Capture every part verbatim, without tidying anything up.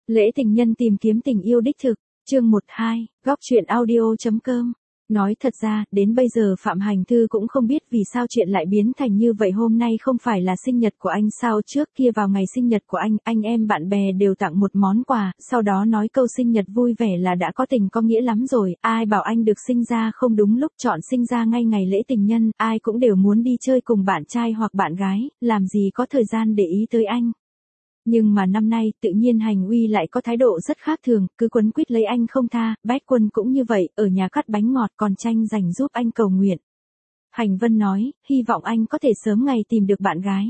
Lễ tình nhân tìm kiếm tình yêu đích thực, chương một hai, góc truyện audio.com. Nói thật ra, đến bây giờ Phạm Hành Thư cũng không biết vì sao chuyện lại biến thành như vậy. Hôm nay không phải là sinh nhật của anh sao? Trước kia vào ngày sinh nhật của anh, anh em bạn bè đều tặng một món quà, sau đó nói câu sinh nhật vui vẻ là đã có tình có nghĩa lắm rồi. Ai bảo anh được sinh ra không đúng lúc, chọn sinh ra ngay ngày lễ tình nhân, ai cũng đều muốn đi chơi cùng bạn trai hoặc bạn gái, làm gì có thời gian để ý tới anh. Nhưng mà năm nay, tự nhiên Hành Uy lại có thái độ rất khác thường, cứ quấn quýt lấy anh không tha. Bách Quân cũng như vậy, ở nhà cắt bánh ngọt còn tranh giành giúp anh cầu nguyện. Hành Vân nói, hy vọng anh có thể sớm ngày tìm được bạn gái.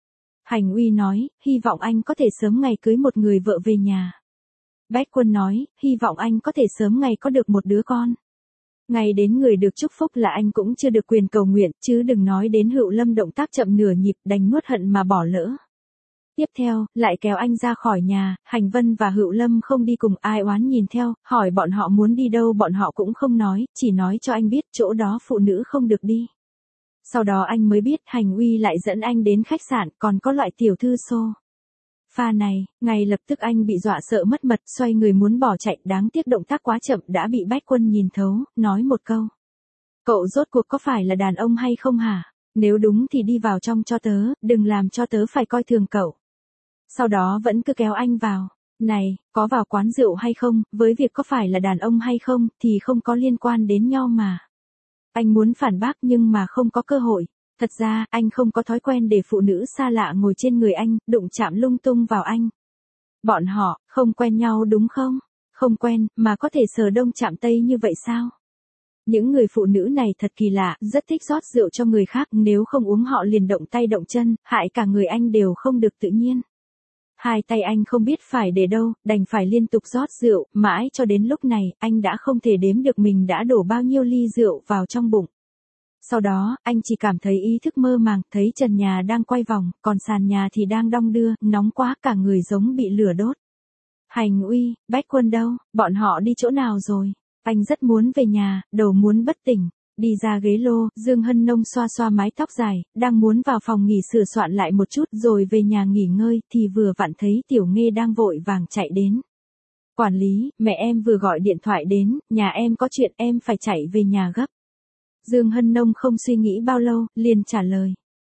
Hành Uy nói, hy vọng anh có thể sớm ngày cưới một người vợ về nhà. Bách Quân nói, hy vọng anh có thể sớm ngày có được một đứa con. Ngày đến người được chúc phúc là anh cũng chưa được quyền cầu nguyện, chứ đừng nói đến Hựu Lâm động tác chậm nửa nhịp đành nuốt hận mà bỏ lỡ. Tiếp theo, lại kéo anh ra khỏi nhà. Hành Vân và Hựu Lâm không đi cùng, ai oán nhìn theo, hỏi bọn họ muốn đi đâu bọn họ cũng không nói, chỉ nói cho anh biết chỗ đó phụ nữ không được đi. Sau đó anh mới biết Hành Uy lại dẫn anh đến khách sạn, còn có loại tiểu thư xô pha này, ngay lập tức anh bị dọa sợ mất mật, xoay người muốn bỏ chạy, đáng tiếc động tác quá chậm đã bị Bách Quân nhìn thấu, nói một câu. Cậu rốt cuộc có phải là đàn ông hay không hả? Nếu đúng thì đi vào trong cho tớ, đừng làm cho tớ phải coi thường cậu. Sau đó vẫn cứ kéo anh vào. Này, có vào quán rượu hay không, với việc có phải là đàn ông hay không, thì không có liên quan đến nhau mà. Anh muốn phản bác nhưng mà không có cơ hội. Thật ra, anh không có thói quen để phụ nữ xa lạ ngồi trên người anh, đụng chạm lung tung vào anh. Bọn họ, không quen nhau đúng không? Không quen, mà có thể sờ đông chạm tây như vậy sao? Những người phụ nữ này thật kỳ lạ, rất thích rót rượu cho người khác, nếu không uống họ liền động tay động chân, hại cả người anh đều không được tự nhiên. Hai tay anh không biết phải để đâu, đành phải liên tục rót rượu, mãi cho đến lúc này, anh đã không thể đếm được mình đã đổ bao nhiêu ly rượu vào trong bụng. Sau đó, anh chỉ cảm thấy ý thức mơ màng, thấy trần nhà đang quay vòng, còn sàn nhà thì đang đong đưa, nóng quá cả người giống bị lửa đốt. Hành Uy, Bách Quân đâu, bọn họ đi chỗ nào rồi? Anh rất muốn về nhà, đầu muốn bất tỉnh. Đi ra ghế lô, Dương Hân Nông xoa xoa mái tóc dài, đang muốn vào phòng nghỉ sửa soạn lại một chút rồi về nhà nghỉ ngơi, thì vừa vặn thấy Tiểu Nghê đang vội vàng chạy đến. Quản lý, mẹ em vừa gọi điện thoại đến, nhà em có chuyện em phải chạy về nhà gấp. Dương Hân Nông không suy nghĩ bao lâu, liền trả lời.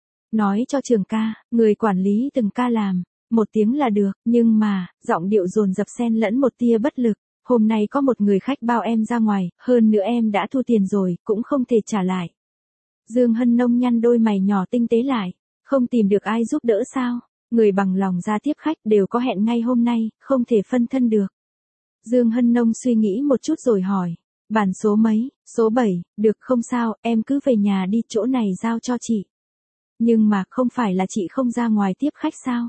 Nói cho Trường ca, người quản lý từng ca làm, một tiếng là được, nhưng mà, giọng điệu dồn dập xen lẫn một tia bất lực. Hôm nay có một người khách bao em ra ngoài, hơn nữa em đã thu tiền rồi, cũng không thể trả lại. Dương Hân Nông nhăn đôi mày nhỏ tinh tế lại, không tìm được ai giúp đỡ sao? Người bằng lòng ra tiếp khách đều có hẹn ngay hôm nay, không thể phân thân được. Dương Hân Nông suy nghĩ một chút rồi hỏi, bàn số mấy? Số bảy, được không sao, em cứ về nhà đi, chỗ này giao cho chị. Nhưng mà không phải là chị không ra ngoài tiếp khách sao?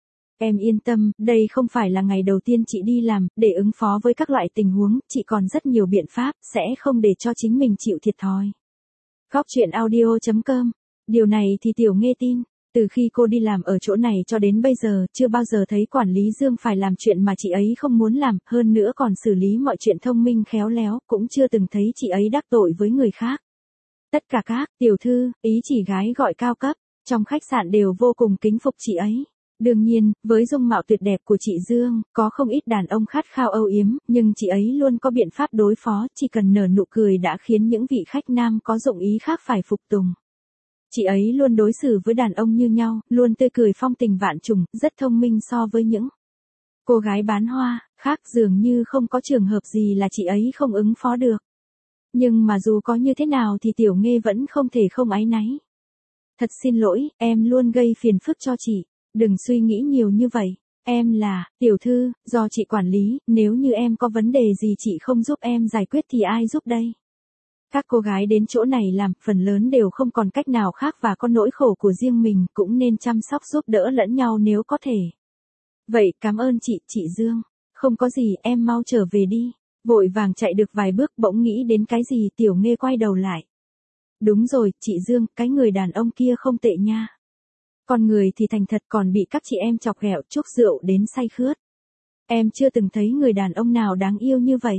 Em yên tâm, đây không phải là ngày đầu tiên chị đi làm, để ứng phó với các loại tình huống, chị còn rất nhiều biện pháp, sẽ không để cho chính mình chịu thiệt thòi. Góc truyện audio.com. Điều này thì Tiểu Nghê tin, từ khi cô đi làm ở chỗ này cho đến bây giờ, chưa bao giờ thấy quản lý Dương phải làm chuyện mà chị ấy không muốn làm, hơn nữa còn xử lý mọi chuyện thông minh khéo léo, cũng chưa từng thấy chị ấy đắc tội với người khác. Tất cả các tiểu thư, ý chỉ gái gọi cao cấp, trong khách sạn đều vô cùng kính phục chị ấy. Đương nhiên, với dung mạo tuyệt đẹp của chị Dương, có không ít đàn ông khát khao âu yếm, nhưng chị ấy luôn có biện pháp đối phó, chỉ cần nở nụ cười đã khiến những vị khách nam có dụng ý khác phải phục tùng. Chị ấy luôn đối xử với đàn ông như nhau, luôn tươi cười phong tình vạn trùng, rất thông minh so với những cô gái bán hoa, khác dường như không có trường hợp gì là chị ấy không ứng phó được. Nhưng mà dù có như thế nào thì Tiểu Nghê vẫn không thể không áy náy. Thật xin lỗi, em luôn gây phiền phức cho chị. Đừng suy nghĩ nhiều như vậy, em là, tiểu thư, do chị quản lý, nếu như em có vấn đề gì chị không giúp em giải quyết thì ai giúp đây? Các cô gái đến chỗ này làm, phần lớn đều không còn cách nào khác và có nỗi khổ của riêng mình, cũng nên chăm sóc giúp đỡ lẫn nhau nếu có thể. Vậy, cảm ơn chị, chị Dương. Không có gì, em mau trở về đi. Vội vàng chạy được vài bước bỗng nghĩ đến cái gì, Tiểu Nghê quay đầu lại. Đúng rồi, chị Dương, cái người đàn ông kia không tệ nha. Con người thì thành thật, còn bị các chị em chọc ghẹo chúc rượu đến say khướt. Em chưa từng thấy người đàn ông nào đáng yêu như vậy.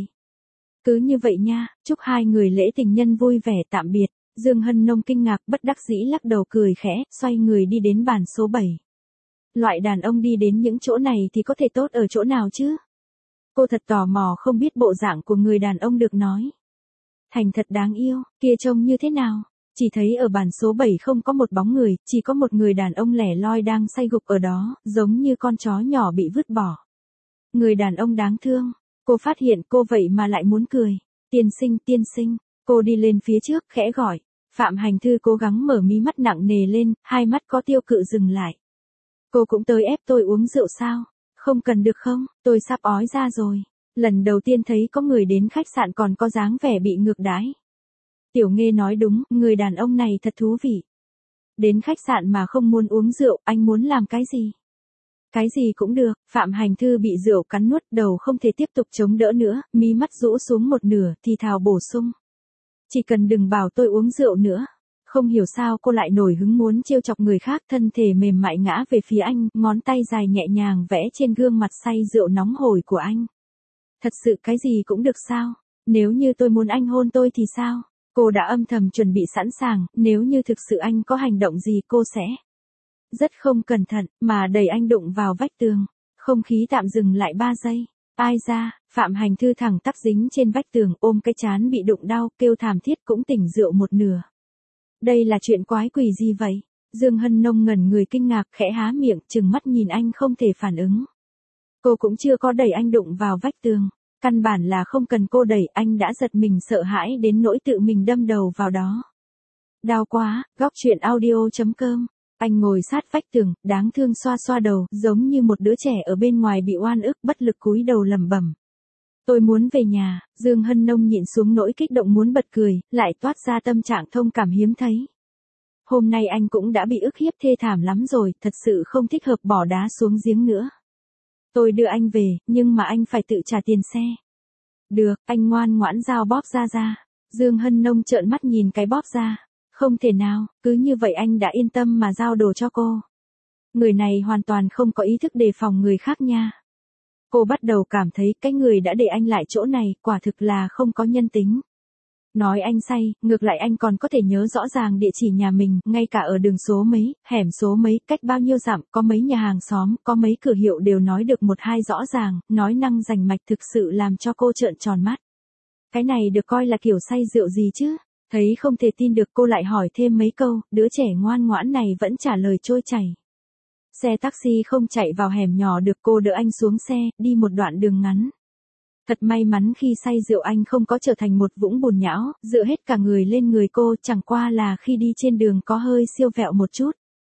Cứ như vậy nha, chúc hai người lễ tình nhân vui vẻ tạm biệt. Dương Hân Nông kinh ngạc bất đắc dĩ lắc đầu cười khẽ, xoay người đi đến bàn số bảy. Loại đàn ông đi đến những chỗ này thì có thể tốt ở chỗ nào chứ? Cô thật tò mò không biết bộ dạng của người đàn ông được nói thành thật đáng yêu, kia trông như thế nào. Chỉ thấy ở bàn số bảy không có một bóng người, chỉ có một người đàn ông lẻ loi đang say gục ở đó, giống như con chó nhỏ bị vứt bỏ. Người đàn ông đáng thương. Cô phát hiện cô vậy mà lại muốn cười. Tiên sinh, tiên sinh. Cô đi lên phía trước, khẽ gọi. Phạm Hành Thư cố gắng mở mí mắt nặng nề lên, hai mắt có tiêu cự dừng lại. Cô cũng tới ép tôi uống rượu sao? Không cần được không? Tôi sắp ói ra rồi. Lần đầu tiên thấy có người đến khách sạn còn có dáng vẻ bị ngược đãi. Tiểu Nghê nói đúng, người đàn ông này thật thú vị. Đến khách sạn mà không muốn uống rượu, anh muốn làm cái gì? Cái gì cũng được. Phạm Hành Thư bị rượu cắn nuốt, đầu không thể tiếp tục chống đỡ nữa, mí mắt rũ xuống một nửa, thì thào bổ sung. Chỉ cần đừng bảo tôi uống rượu nữa. Không hiểu sao cô lại nổi hứng muốn trêu chọc người khác, thân thể mềm mại ngã về phía anh, ngón tay dài nhẹ nhàng vẽ trên gương mặt say rượu nóng hổi của anh. Thật sự cái gì cũng được sao? Nếu như tôi muốn anh hôn tôi thì sao? Cô đã âm thầm chuẩn bị sẵn sàng, nếu như thực sự anh có hành động gì cô sẽ rất không cẩn thận, mà đẩy anh đụng vào vách tường. Không khí tạm dừng lại ba giây. Ai ra, Phạm Hành Thư thẳng tắp dính trên vách tường, ôm cái trán bị đụng đau, kêu thảm thiết cũng tỉnh rượu một nửa. Đây là chuyện quái quỷ gì vậy? Dương Hân Nông ngẩn người kinh ngạc, khẽ há miệng, trừng mắt nhìn anh không thể phản ứng. Cô cũng chưa có đẩy anh đụng vào vách tường. Căn bản là không cần cô đẩy, anh đã giật mình sợ hãi đến nỗi tự mình đâm đầu vào đó. Đau quá. Góc truyện audio chấm com. Anh ngồi sát vách tường, đáng thương xoa xoa đầu, giống như một đứa trẻ ở bên ngoài bị oan ức, bất lực cúi đầu lẩm bẩm. Tôi muốn về nhà. Dương Hân Nông nhịn xuống nỗi kích động muốn bật cười, lại toát ra tâm trạng thông cảm hiếm thấy. Hôm nay anh cũng đã bị ức hiếp thê thảm lắm rồi, thật sự không thích hợp bỏ đá xuống giếng nữa. Tôi đưa anh về, nhưng mà anh phải tự trả tiền xe. Được, anh ngoan ngoãn giao bóp ra ra. Dương Hân Nông trợn mắt nhìn cái bóp ra. Không thể nào, cứ như vậy anh đã yên tâm mà giao đồ cho cô. Người này hoàn toàn không có ý thức đề phòng người khác nha. Cô bắt đầu cảm thấy cái người đã để anh lại chỗ này, quả thực là không có nhân tính. Nói anh say, ngược lại anh còn có thể nhớ rõ ràng địa chỉ nhà mình, ngay cả ở đường số mấy, hẻm số mấy, cách bao nhiêu dặm, có mấy nhà hàng xóm, có mấy cửa hiệu đều nói được một hai rõ ràng, nói năng rành mạch thực sự làm cho cô trợn tròn mắt. Cái này được coi là kiểu say rượu gì chứ? Thấy không thể tin được cô lại hỏi thêm mấy câu, đứa trẻ ngoan ngoãn này vẫn trả lời trôi chảy. Xe taxi không chạy vào hẻm nhỏ được, cô đỡ anh xuống xe, đi một đoạn đường ngắn. Thật may mắn khi say rượu anh không có trở thành một vũng bùn nhão, dựa hết cả người lên người cô, chẳng qua là khi đi trên đường có hơi siêu vẹo một chút.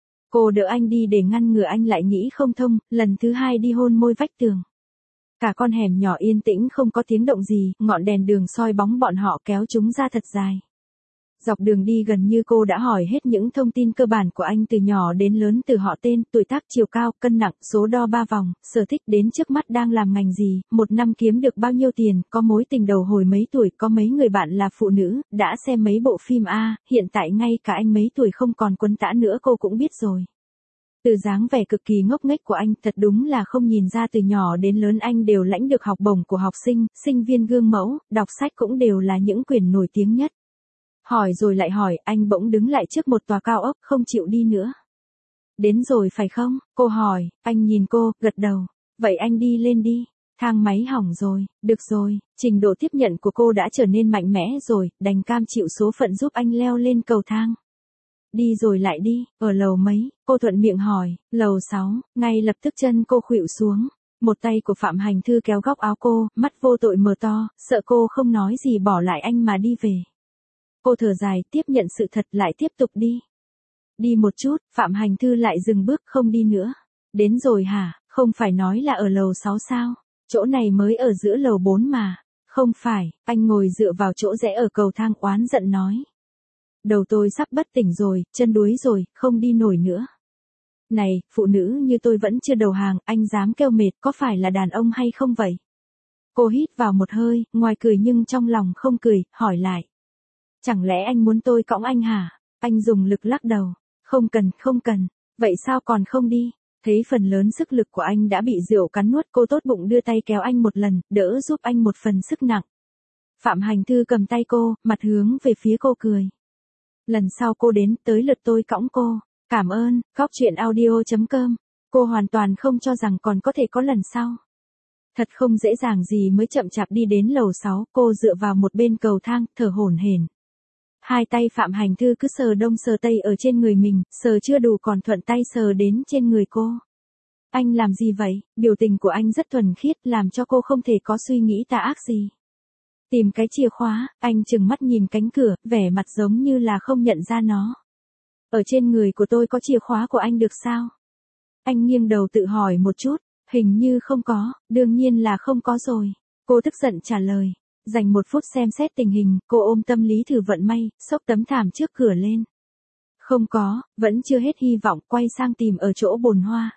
Cô đỡ anh đi để ngăn ngừa anh lại nghĩ không thông, lần thứ hai đi hôn môi vách tường. Cả con hẻm nhỏ yên tĩnh không có tiếng động gì, ngọn đèn đường soi bóng bọn họ kéo chúng ra thật dài. Dọc đường đi gần như cô đã hỏi hết những thông tin cơ bản của anh từ nhỏ đến lớn, từ họ tên, tuổi tác, chiều cao, cân nặng, số đo ba vòng, sở thích, đến trước mắt đang làm ngành gì, một năm kiếm được bao nhiêu tiền, có mối tình đầu hồi mấy tuổi, có mấy người bạn là phụ nữ, đã xem mấy bộ phim A, hiện tại ngay cả anh mấy tuổi không còn quấn tã nữa cô cũng biết rồi. Từ dáng vẻ cực kỳ ngốc nghếch của anh, thật đúng là không nhìn ra từ nhỏ đến lớn anh đều lãnh được học bổng của học sinh, sinh viên gương mẫu, đọc sách cũng đều là những quyển nổi tiếng nhất. Hỏi rồi lại hỏi, anh bỗng đứng lại trước một tòa cao ốc, không chịu đi nữa. Đến rồi phải không? Cô hỏi, anh nhìn cô, gật đầu. Vậy anh đi lên đi. Thang máy hỏng rồi, được rồi, trình độ tiếp nhận của cô đã trở nên mạnh mẽ rồi, đành cam chịu số phận giúp anh leo lên cầu thang. Đi rồi lại đi, ở lầu mấy? Cô thuận miệng hỏi, lầu sáu, ngay lập tức chân cô khuỵu xuống. Một tay của Phạm Hành Thư kéo góc áo cô, mắt vô tội mở to, sợ cô không nói gì bỏ lại anh mà đi về. Cô thở dài, tiếp nhận sự thật lại tiếp tục đi. Đi một chút, Phạm Hành Thư lại dừng bước không đi nữa. Đến rồi hả, không phải nói là ở lầu sáu sao? Chỗ này mới ở giữa lầu bốn mà. Không phải, anh ngồi dựa vào chỗ rẽ ở cầu thang oán giận nói. Đầu tôi sắp bất tỉnh rồi, chân đuối rồi, không đi nổi nữa. Này, phụ nữ như tôi vẫn chưa đầu hàng, anh dám kêu mệt, có phải là đàn ông hay không vậy? Cô hít vào một hơi, ngoài cười nhưng trong lòng không cười, hỏi lại. Chẳng lẽ anh muốn tôi cõng anh hả? Anh dùng lực lắc đầu. Không cần, không cần. Vậy sao còn không đi? Thấy phần lớn sức lực của anh đã bị rượu cắn nuốt, cô tốt bụng đưa tay kéo anh một lần, đỡ giúp anh một phần sức nặng. Phạm Hành Thư cầm tay cô, mặt hướng về phía cô cười. Lần sau cô đến, tới lượt tôi cõng cô. Cảm ơn. Góc truyện audio chấm com. Cô hoàn toàn không cho rằng còn có thể có lần sau. Thật không dễ dàng gì mới chậm chạp đi đến lầu sáu, cô dựa vào một bên cầu thang, thở hổn hển. Hai tay Phạm Hành Thư cứ sờ đông sờ tây ở trên người mình, sờ chưa đủ còn thuận tay sờ đến trên người cô. Anh làm gì vậy? Biểu tình của anh rất thuần khiết, làm cho cô không thể có suy nghĩ tà ác gì. Tìm cái chìa khóa, anh trừng mắt nhìn cánh cửa, vẻ mặt giống như là không nhận ra nó. Ở trên người của tôi có chìa khóa của anh được sao? Anh nghiêng đầu tự hỏi một chút, hình như không có, đương nhiên là không có rồi. Cô tức giận trả lời. Dành một phút xem xét tình hình, cô ôm tâm lý thử vận may, xốc tấm thảm trước cửa lên. Không có, vẫn chưa hết hy vọng, quay sang tìm ở chỗ bồn hoa.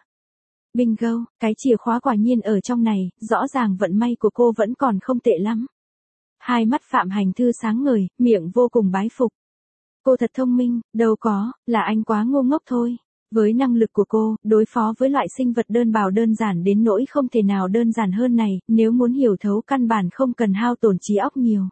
Bingo, cái chìa khóa quả nhiên ở trong này, rõ ràng vận may của cô vẫn còn không tệ lắm. Hai mắt Phạm Hành Thư sáng ngời, miệng vô cùng bái phục. Cô thật thông minh, đâu có, là anh quá ngu ngốc thôi. Với năng lực của cô, đối phó với loại sinh vật đơn bào đơn giản đến nỗi không thể nào đơn giản hơn này, nếu muốn hiểu thấu căn bản không cần hao tổn trí óc nhiều.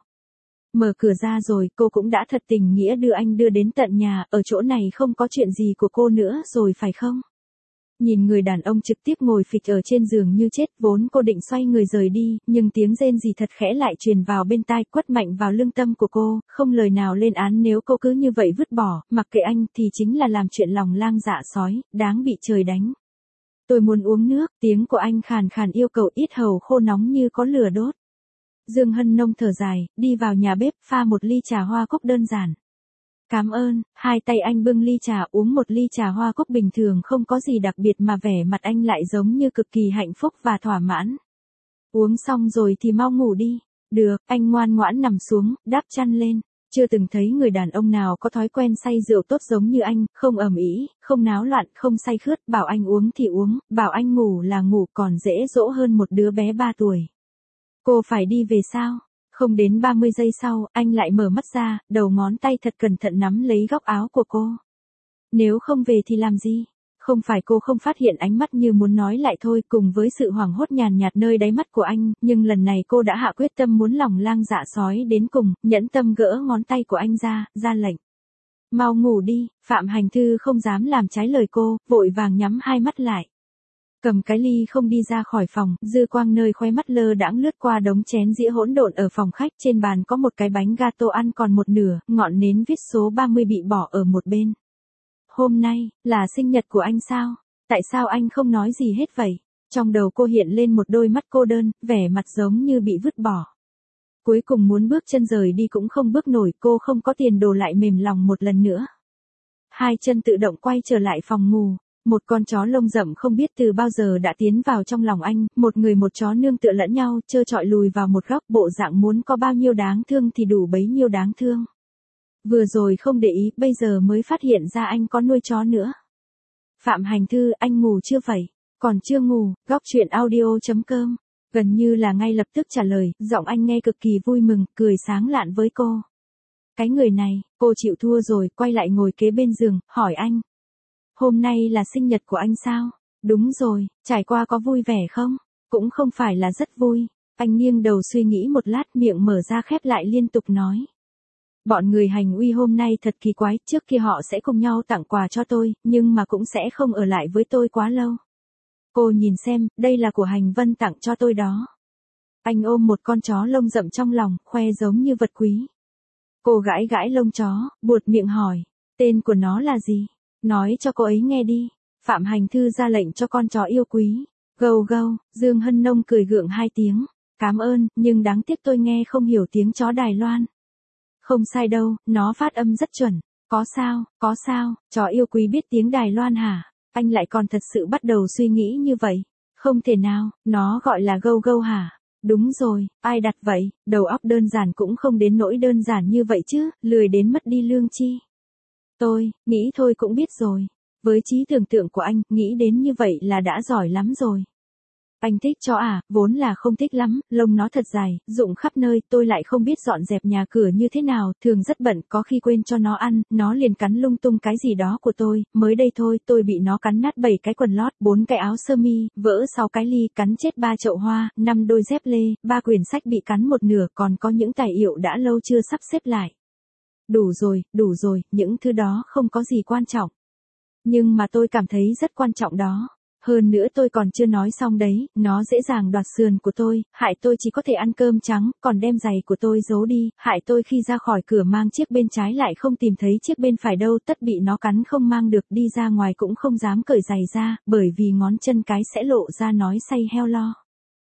Mở cửa ra rồi, cô cũng đã thật tình nghĩa đưa anh đưa đến tận nhà, ở chỗ này không có chuyện gì của cô nữa rồi phải không? Nhìn người đàn ông trực tiếp ngồi phịch ở trên giường như chết, vốn cô định xoay người rời đi, nhưng tiếng rên rỉ thật khẽ lại truyền vào bên tai, quất mạnh vào lương tâm của cô, không lời nào lên án nếu cô cứ như vậy vứt bỏ, mặc kệ anh thì chính là làm chuyện lòng lang dạ sói, đáng bị trời đánh. Tôi muốn uống nước, tiếng của anh khàn khàn yêu cầu, yết hầu khô nóng như có lửa đốt. Dương Hân Nông thở dài, đi vào nhà bếp pha một ly trà hoa cúc đơn giản. Cảm ơn, hai tay anh bưng ly trà, uống một ly trà hoa cúc bình thường không có gì đặc biệt mà vẻ mặt anh lại giống như cực kỳ hạnh phúc và thỏa mãn. Uống xong rồi thì mau ngủ đi. Được, anh ngoan ngoãn nằm xuống, đắp chăn lên. Chưa từng thấy người đàn ông nào có thói quen say rượu tốt giống như anh, không ầm ĩ, không náo loạn, không say khướt, bảo anh uống thì uống, bảo anh ngủ là ngủ, còn dễ dỗ hơn một đứa bé ba tuổi. Cô phải đi về sao? Không đến ba mươi giây sau, anh lại mở mắt ra, đầu ngón tay thật cẩn thận nắm lấy góc áo của cô. Nếu không về thì làm gì? Không phải cô không phát hiện ánh mắt như muốn nói lại thôi, cùng với sự hoảng hốt nhàn nhạt nơi đáy mắt của anh, nhưng lần này cô đã hạ quyết tâm muốn lòng lang dạ sói đến cùng, nhẫn tâm gỡ ngón tay của anh ra, ra lệnh. Mau ngủ đi, Phạm Hành Thư không dám làm trái lời cô, vội vàng nhắm hai mắt lại. Cầm cái ly không đi ra khỏi phòng, dư quang nơi khóe mắt lơ đãng lướt qua đống chén dĩa hỗn độn ở phòng khách, trên bàn có một cái bánh gato ăn còn một nửa, ngọn nến viết số ba mươi bị bỏ ở một bên. Hôm nay, là sinh nhật của anh sao? Tại sao anh không nói gì hết vậy? Trong đầu cô hiện lên một đôi mắt cô đơn, vẻ mặt giống như bị vứt bỏ. Cuối cùng muốn bước chân rời đi cũng không bước nổi, cô không có tiền đồ lại mềm lòng một lần nữa. Hai chân tự động quay trở lại phòng ngủ. Một con chó lông rậm không biết từ bao giờ đã tiến vào trong lòng anh, một người một chó nương tựa lẫn nhau, trơ trọi lùi vào một góc, bộ dạng muốn có bao nhiêu đáng thương thì đủ bấy nhiêu đáng thương. Vừa rồi không để ý, bây giờ mới phát hiện ra anh có nuôi chó nữa. Phạm Hành Thư, anh ngủ chưa vậy? Còn chưa ngủ, góc chuyện audio chấm com. Gần như là ngay lập tức trả lời, giọng anh nghe cực kỳ vui mừng, cười sáng lạn với cô. Cái người này, cô chịu thua rồi, quay lại ngồi kế bên giường, hỏi anh. Hôm nay là sinh nhật của anh sao? Đúng rồi, trải qua có vui vẻ không? Cũng không phải là rất vui. Anh nghiêng đầu suy nghĩ một lát, miệng mở ra khép lại liên tục nói. Bọn người hành uy hôm nay thật kỳ quái, trước kia họ sẽ cùng nhau tặng quà cho tôi, nhưng mà cũng sẽ không ở lại với tôi quá lâu. Cô nhìn xem, đây là của Hành Vân tặng cho tôi đó. Anh ôm một con chó lông rậm trong lòng, khoe giống như vật quý. Cô gãi gãi lông chó, buột miệng hỏi, tên của nó là gì? Nói cho cô ấy nghe đi. Phạm Hành Thư ra lệnh cho con chó yêu quý. Gâu gâu, Dương Hân Nông cười gượng hai tiếng. Cảm ơn, nhưng đáng tiếc tôi nghe không hiểu tiếng chó Đài Loan. Không sai đâu, nó phát âm rất chuẩn. Có sao, có sao, chó yêu quý biết tiếng Đài Loan hả? Anh lại còn thật sự bắt đầu suy nghĩ như vậy. Không thể nào, nó gọi là gâu gâu hả? Đúng rồi, ai đặt vậy, đầu óc đơn giản cũng không đến nỗi đơn giản như vậy chứ, lười đến mất đi lương chi. Tôi, nghĩ thôi cũng biết rồi. Với trí tưởng tượng của anh, nghĩ đến như vậy là đã giỏi lắm rồi. Anh thích chó à, vốn là không thích lắm, lông nó thật dài, rụng khắp nơi, tôi lại không biết dọn dẹp nhà cửa như thế nào, thường rất bận, có khi quên cho nó ăn, nó liền cắn lung tung cái gì đó của tôi, mới đây thôi, tôi bị nó cắn nát bảy cái quần lót, bốn cái áo sơ mi, vỡ sáu cái ly, cắn chết ba chậu hoa, năm đôi dép lê, ba quyển sách bị cắn một nửa, còn có những tài liệu đã lâu chưa sắp xếp lại. Đủ rồi, đủ rồi, những thứ đó không có gì quan trọng. Nhưng mà tôi cảm thấy rất quan trọng đó. Hơn nữa tôi còn chưa nói xong đấy, nó dễ dàng đoạt sườn của tôi, hại tôi chỉ có thể ăn cơm trắng, còn đem giày của tôi giấu đi, hại tôi khi ra khỏi cửa mang chiếc bên trái lại không tìm thấy chiếc bên phải đâu, tất bị nó cắn không mang được, đi ra ngoài cũng không dám cởi giày ra, bởi vì ngón chân cái sẽ lộ ra, nói say heo lo.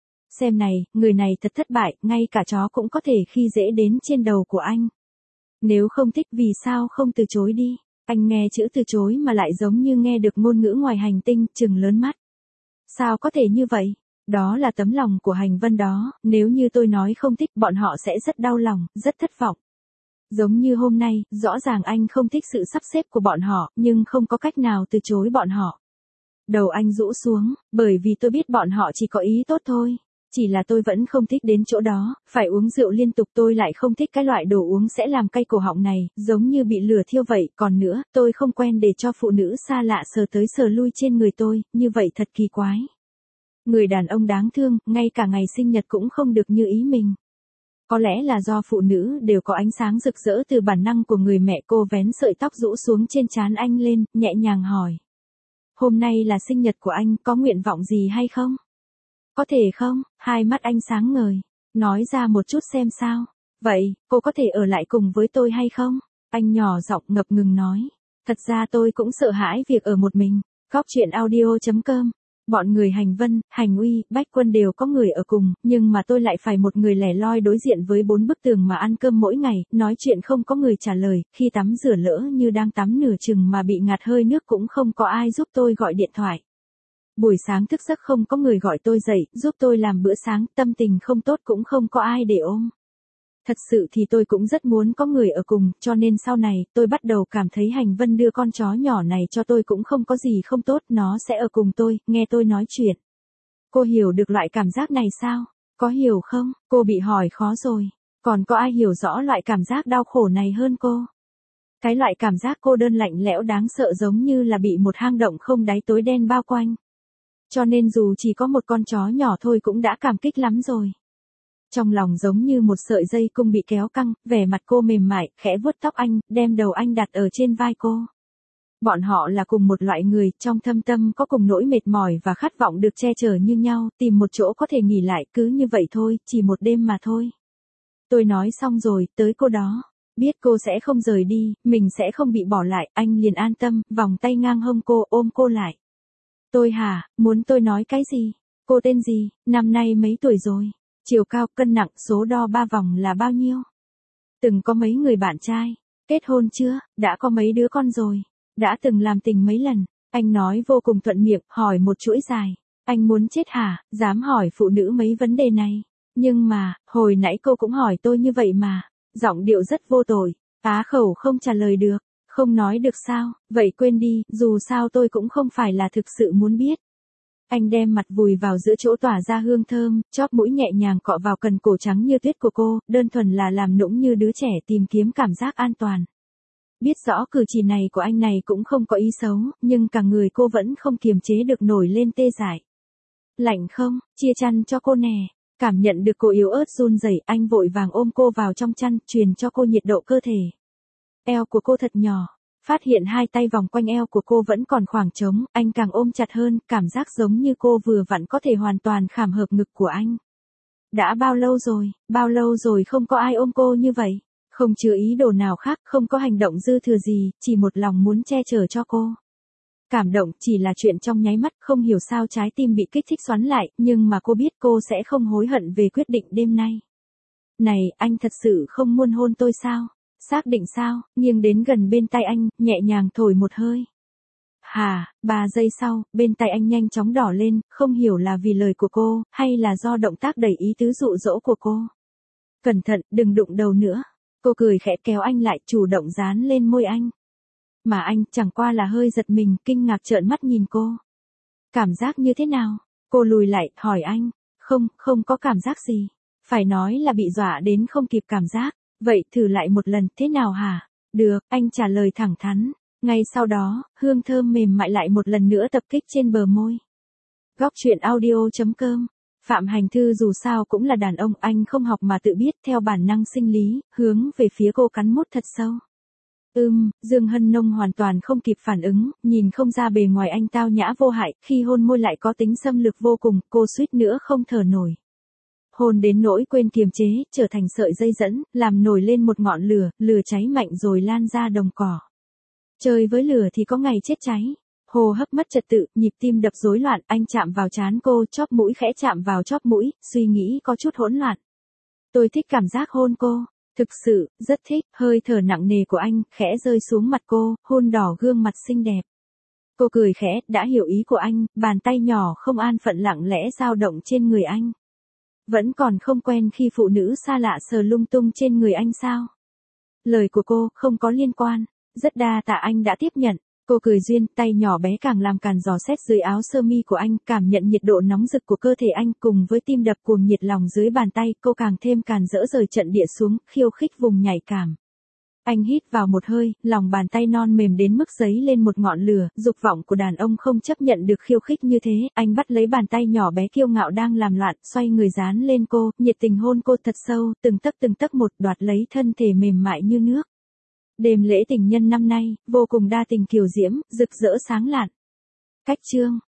Xem này, người này thật thất bại, ngay cả chó cũng có thể khi dễ đến trên đầu của anh. Nếu không thích vì sao không từ chối đi. Anh nghe chữ từ chối mà lại giống như nghe được ngôn ngữ ngoài hành tinh, trừng lớn mắt. Sao có thể như vậy? Đó là tấm lòng của Hành Vân đó, nếu như tôi nói không thích bọn họ sẽ rất đau lòng, rất thất vọng. Giống như hôm nay, rõ ràng anh không thích sự sắp xếp của bọn họ, nhưng không có cách nào từ chối bọn họ. Đầu anh rũ xuống, bởi vì tôi biết bọn họ chỉ có ý tốt thôi. Chỉ là tôi vẫn không thích đến chỗ đó, phải uống rượu liên tục, tôi lại không thích cái loại đồ uống sẽ làm cay cổ họng này, giống như bị lửa thiêu vậy, còn nữa, tôi không quen để cho phụ nữ xa lạ sờ tới sờ lui trên người tôi, như vậy thật kỳ quái. Người đàn ông đáng thương, ngay cả ngày sinh nhật cũng không được như ý mình. Có lẽ là do phụ nữ đều có ánh sáng rực rỡ từ bản năng của người mẹ, cô vén sợi tóc rũ xuống trên trán anh lên, nhẹ nhàng hỏi. Hôm nay là sinh nhật của anh, có nguyện vọng gì hay không? Có thể không? Hai mắt anh sáng ngời. Nói ra một chút xem sao. Vậy, cô có thể ở lại cùng với tôi hay không? Anh nhỏ giọng ngập ngừng nói. Thật ra tôi cũng sợ hãi việc ở một mình. Góc truyện audio chấm com. Bọn người Hành Vân, Hành Uy, Bách Quân đều có người ở cùng, nhưng mà tôi lại phải một người lẻ loi đối diện với bốn bức tường mà ăn cơm mỗi ngày, nói chuyện không có người trả lời, khi tắm rửa lỡ như đang tắm nửa chừng mà bị ngạt hơi nước cũng không có ai giúp tôi gọi điện thoại. Buổi sáng thức giấc không có người gọi tôi dậy, giúp tôi làm bữa sáng, tâm tình không tốt cũng không có ai để ôm. Thật sự thì tôi cũng rất muốn có người ở cùng, cho nên sau này, tôi bắt đầu cảm thấy Hành Vân đưa con chó nhỏ này cho tôi cũng không có gì không tốt, nó sẽ ở cùng tôi, nghe tôi nói chuyện. Cô hiểu được loại cảm giác này sao? Có hiểu không? Cô bị hỏi khó rồi. Còn có ai hiểu rõ loại cảm giác đau khổ này hơn cô? Cái loại cảm giác cô đơn lạnh lẽo đáng sợ giống như là bị một hang động không đáy tối đen bao quanh. Cho nên dù chỉ có một con chó nhỏ thôi cũng đã cảm kích lắm rồi. Trong lòng giống như một sợi dây cung bị kéo căng, vẻ mặt cô mềm mại, khẽ vuốt tóc anh, đem đầu anh đặt ở trên vai cô. Bọn họ là cùng một loại người, trong thâm tâm có cùng nỗi mệt mỏi và khát vọng được che chở như nhau, tìm một chỗ có thể nghỉ lại, cứ như vậy thôi, chỉ một đêm mà thôi. Tôi nói xong rồi, tới cô đó. Biết cô sẽ không rời đi, mình sẽ không bị bỏ lại, anh liền an tâm, vòng tay ngang hông cô, ôm cô lại. Tôi hả, muốn tôi nói cái gì? Cô tên gì, năm nay mấy tuổi rồi? Chiều cao, cân nặng, số đo ba vòng là bao nhiêu? Từng có mấy người bạn trai? Kết hôn chưa? Đã có mấy đứa con rồi? Đã từng làm tình mấy lần? Anh nói vô cùng thuận miệng, hỏi một chuỗi dài. Anh muốn chết hả, dám hỏi phụ nữ mấy vấn đề này? Nhưng mà, hồi nãy cô cũng hỏi tôi như vậy mà. Giọng điệu rất vô tội. Á khẩu không trả lời được. Không nói được sao, vậy quên đi, dù sao tôi cũng không phải là thực sự muốn biết. Anh đem mặt vùi vào giữa chỗ tỏa ra hương thơm, chóp mũi nhẹ nhàng cọ vào cần cổ trắng như tuyết của cô, đơn thuần là làm nũng như đứa trẻ tìm kiếm cảm giác an toàn. Biết rõ cử chỉ này của anh này cũng không có ý xấu, nhưng cả người cô vẫn không kiềm chế được nổi lên tê dại. Lạnh không, chia chăn cho cô nè. Cảm nhận được cô yếu ớt run rẩy, anh vội vàng ôm cô vào trong chăn, truyền cho cô nhiệt độ cơ thể. Eo của cô thật nhỏ. Phát hiện hai tay vòng quanh eo của cô vẫn còn khoảng trống, anh càng ôm chặt hơn, cảm giác giống như cô vừa vặn có thể hoàn toàn khảm hợp ngực của anh. Đã bao lâu rồi, bao lâu rồi không có ai ôm cô như vậy, không chứa ý đồ nào khác, không có hành động dư thừa gì, chỉ một lòng muốn che chở cho cô. Cảm động chỉ là chuyện trong nháy mắt, không hiểu sao trái tim bị kích thích xoắn lại, nhưng mà cô biết cô sẽ không hối hận về quyết định đêm nay. Này, anh thật sự không muốn hôn tôi sao? Xác định sao, nghiêng đến gần bên tay anh, nhẹ nhàng thổi một hơi. Hà, ba giây sau, bên tay anh nhanh chóng đỏ lên, không hiểu là vì lời của cô, hay là do động tác đầy ý tứ dụ dỗ của cô. Cẩn thận, đừng đụng đầu nữa. Cô cười khẽ kéo anh lại, chủ động dán lên môi anh. Mà anh chẳng qua là hơi giật mình, kinh ngạc trợn mắt nhìn cô. Cảm giác như thế nào? Cô lùi lại, hỏi anh. Không, không có cảm giác gì. Phải nói là bị dọa đến không kịp cảm giác. Vậy thử lại một lần, thế nào hả? Được, anh trả lời thẳng thắn. Ngay sau đó, hương thơm mềm mại lại một lần nữa tập kích trên bờ môi. Góc truyện audio chấm com. Phạm Hành Thư dù sao cũng là đàn ông, anh không học mà tự biết, theo bản năng sinh lý, hướng về phía cô cắn mút thật sâu. Ừm, Dương Hân Nông hoàn toàn không kịp phản ứng, nhìn không ra bề ngoài anh tao nhã vô hại, khi hôn môi lại có tính xâm lược vô cùng, cô suýt nữa không thở nổi. Hôn đến nỗi quên kiềm chế, trở thành sợi dây dẫn, làm nổi lên một ngọn lửa, lửa cháy mạnh rồi lan ra đồng cỏ. Chơi với lửa thì có ngày chết cháy. Hô hấp mất trật tự, nhịp tim đập rối loạn, anh chạm vào trán cô, chóp mũi khẽ chạm vào chóp mũi, suy nghĩ có chút hỗn loạn. Tôi thích cảm giác hôn cô. Thực sự, rất thích, hơi thở nặng nề của anh, khẽ rơi xuống mặt cô, hôn đỏ gương mặt xinh đẹp. Cô cười khẽ, đã hiểu ý của anh, bàn tay nhỏ không an phận lặng lẽ dao động trên người anh. Vẫn còn không quen khi phụ nữ xa lạ sờ lung tung trên người anh sao? Lời của cô, không có liên quan. Rất đa tạ anh đã tiếp nhận. Cô cười duyên, tay nhỏ bé càng làm càn dò xét dưới áo sơ mi của anh, cảm nhận nhiệt độ nóng rực của cơ thể anh cùng với tim đập cuồng nhiệt lòng dưới bàn tay, cô càng thêm càn rỡ rời trận địa xuống, khiêu khích vùng nhạy cảm. Anh hít vào một hơi, lòng bàn tay non mềm đến mức giấy lên một ngọn lửa, dục vọng của đàn ông không chấp nhận được khiêu khích như thế, anh bắt lấy bàn tay nhỏ bé kiêu ngạo đang làm loạn, xoay người dán lên cô, nhiệt tình hôn cô thật sâu, từng tấc từng tấc một, đoạt lấy thân thể mềm mại như nước. Đêm lễ tình nhân năm nay, vô cùng đa tình kiều diễm, rực rỡ sáng lạn. Cách chương